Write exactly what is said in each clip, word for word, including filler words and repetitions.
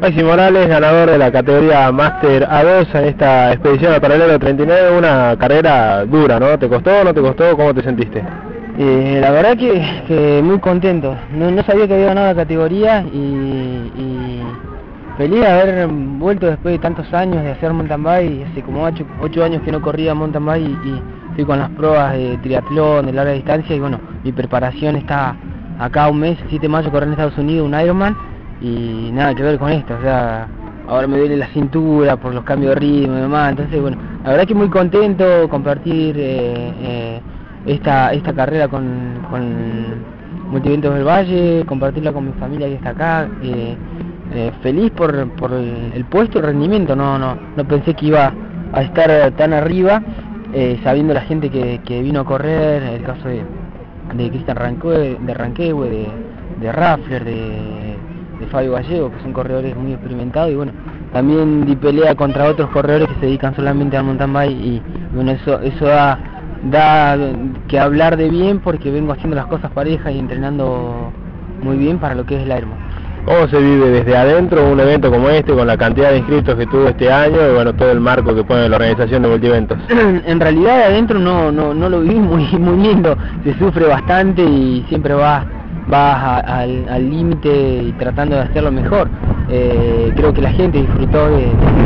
Maxi Morales, ganador de la categoría Master A dos en esta expedición al paralelo treinta y nueve, una carrera dura, ¿no? ¿Te costó o no te costó? ¿Cómo te sentiste? Eh, la verdad que, que muy contento, no, no sabía que había ganado la categoría y, y feliz de haber vuelto después de tantos años de hacer mountain bike. Hace como ocho, ocho años que no corría mountain bike y, y estoy con las pruebas de triatlón, de larga distancia y bueno, mi preparación está acá un mes, siete de mayo correr en Estados Unidos un Ironman y nada que ver con esto, o sea, ahora me duele la cintura por los cambios de ritmo y demás, entonces bueno, la verdad que muy contento compartir eh, eh, esta esta carrera con, con Multiventos del Valle, compartirla con mi familia que está acá, eh, eh, feliz por, por el, el puesto, el rendimiento, no no no pensé que iba a estar tan arriba, eh, sabiendo la gente que, que vino a correr, el caso de, de Cristian Ranque, de Ranquehue, de, de Raffler, de de Fabio Gallego, que son corredores muy experimentados y bueno, también di pelea contra otros corredores que se dedican solamente al mountain bike y bueno, eso eso da, da que hablar de bien porque vengo haciendo las cosas parejas y entrenando muy bien para lo que es el Ironman. ¿Cómo se vive desde adentro un evento como este, con la cantidad de inscritos que tuvo este año y bueno, todo el marco que pone la organización de Multiventos? En realidad de adentro no, no, no lo viví muy, muy lindo, se sufre bastante y siempre va vas al límite y tratando de hacerlo mejor. Eh, creo que la gente disfrutó de, de,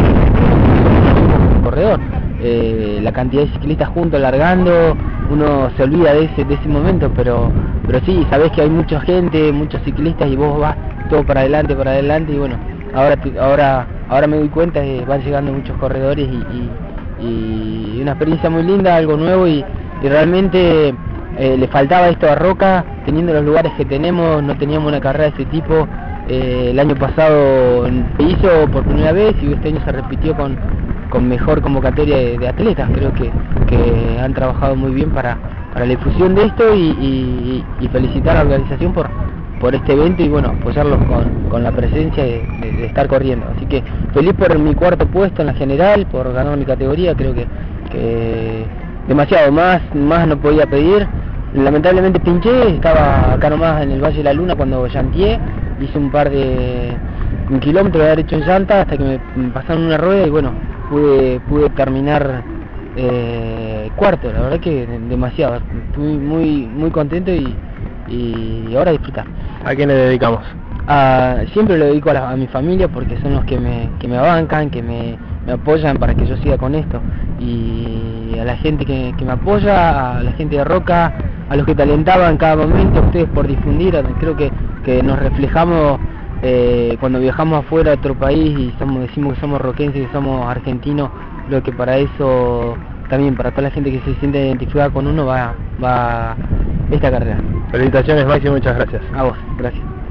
de corredor, eh, la cantidad de ciclistas juntos largando, uno se olvida de ese de ese momento, pero pero sí, sabés que hay mucha gente, muchos ciclistas y vos vas todo para adelante, para adelante y bueno, ahora ahora ahora me doy cuenta que van llegando muchos corredores y, y, y una experiencia muy linda, algo nuevo y, y realmente Eh, le faltaba esto a Roca, teniendo los lugares que tenemos, no teníamos una carrera de ese tipo. Eh, el año pasado se hizo por primera vez y este año se repitió con, con mejor convocatoria de, de atletas. Creo que, que han trabajado muy bien para, para la difusión de esto y, y, y felicitar a la organización por, por este evento y bueno, apoyarlos con, con la presencia de, de, de estar corriendo. Así que feliz por mi cuarto puesto en la general, por ganar mi categoría, creo que, que demasiado, más, más no podía pedir. Lamentablemente pinché, estaba acá nomás en el Valle de la Luna cuando llanteé, hice un par de un kilómetro de haber hecho en llanta hasta que me, me pasaron una rueda y bueno, pude pude terminar eh, cuarto, la verdad que demasiado, estoy muy muy contento y, y ahora disfrutar. ¿A quién le dedicamos? A, siempre lo dedico a, la, a mi familia porque son los que me, que me bancan, que me, me apoyan para que yo siga con esto y a la gente que, que me apoya, a la gente de Roca, a los que te alentaban en cada momento, a ustedes por difundir, creo que, que nos reflejamos eh, cuando viajamos afuera de otro país y somos, decimos que somos roquenses, que somos argentinos, creo que para eso también, para toda la gente que se siente identificada con uno va, va esta carrera. Felicitaciones Maxi, muchas gracias. A vos, gracias.